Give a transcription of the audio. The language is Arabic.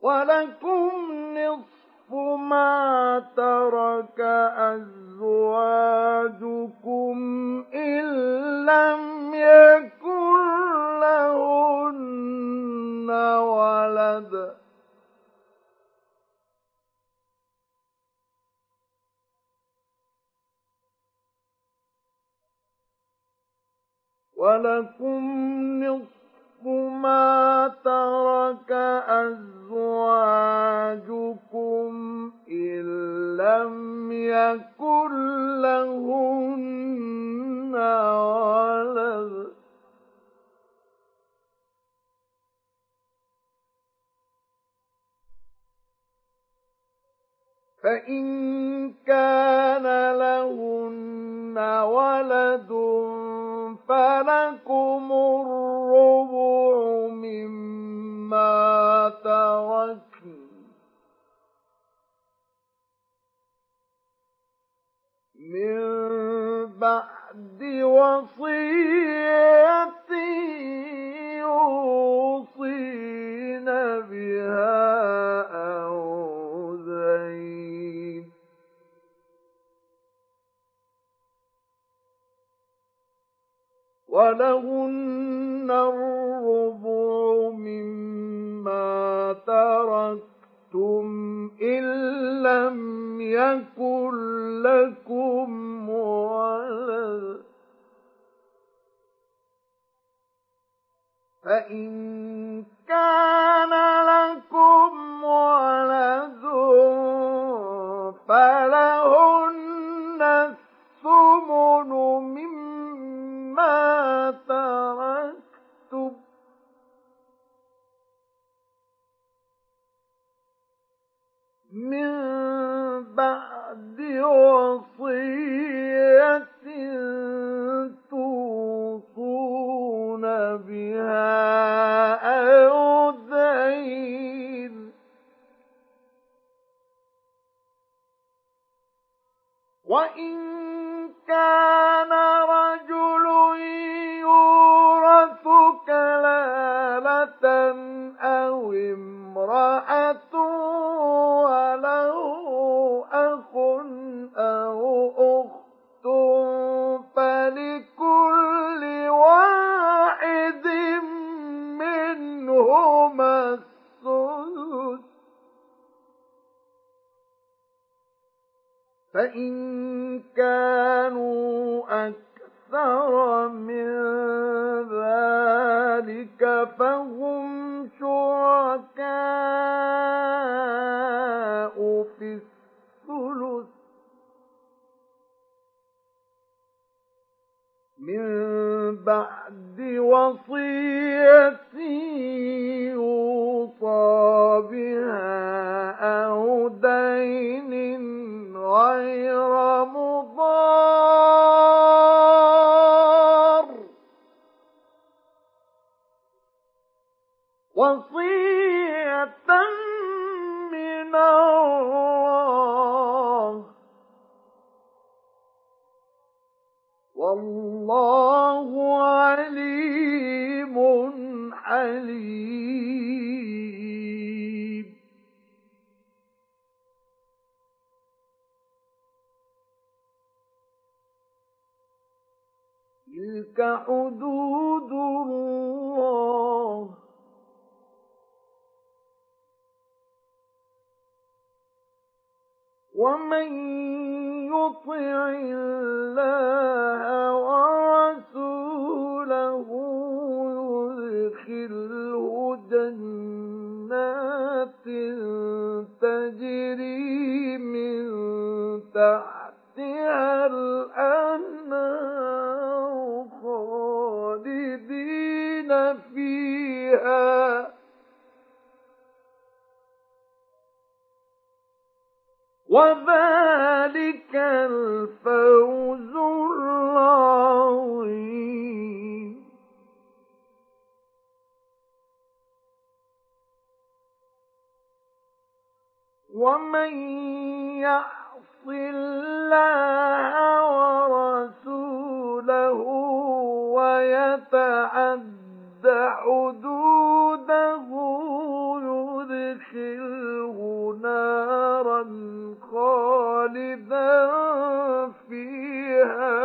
ولكم نصف ما ترك أزواجكم إن لم يكن لهن ولد ولكم نصف ما ترك أزواجكم إن لم يكن لهن ولد فإن كان لهن ولد فلكم الربع مما تركن من بعد وصية يوصين بها أو دين ولهن الربع مما تركتم إن لم يكن لكم ولد فإن كان لكم ولد فلهن الثمن مما تركتم من بعد وصية توصون بها أو دين وإن كان رجل يورث كلالة أو امرأة وله أخ أو أخت فلكل واحد منهما السدس فإن كانوا أكثر من ذلك فهم شركاء في الثلث من بعد وصية يوصى بها أو دين غير مضار وصية من الله والله عليم حليم تلك حدود الله ومن يطع الله ورسوله يدخله جنات تجري من تحتها الأنهار خالدين فيها وذلك الفوز العظيم ومن يعص الله ورسوله ويتعد حدوده يدخل خالدا فيها